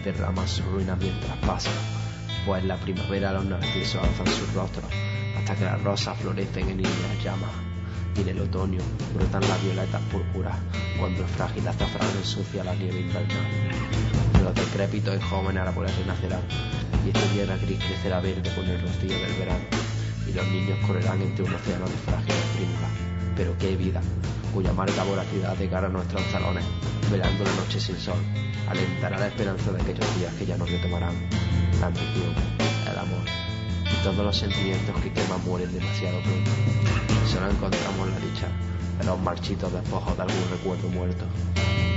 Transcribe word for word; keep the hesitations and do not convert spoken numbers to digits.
estrellas derraman su ruina mientras pasan, pues en la primavera los narcisos alzan sus rostros hasta que las rosas florecen en líneas llamas, y en el otoño brotan las violetas púrpuras cuando el frágil azafrán ensucia la nieve invernal. Los decrépitos y jóvenes árboles renacerán, y esta tierra gris crecerá verde con el rocío del verano, y los niños correrán entre un océano de frágiles prímulas. Pero qué vida, cuya amarga voracidad de cara a nuestros salones, velando la noche sin sol, alentará la esperanza de aquellos días que ya nos retomarán. La ambición, el amor y todos los sentimientos que queman mueren demasiado pronto. Solo encontramos la dicha en los marchitos despojos de algún recuerdo muerto.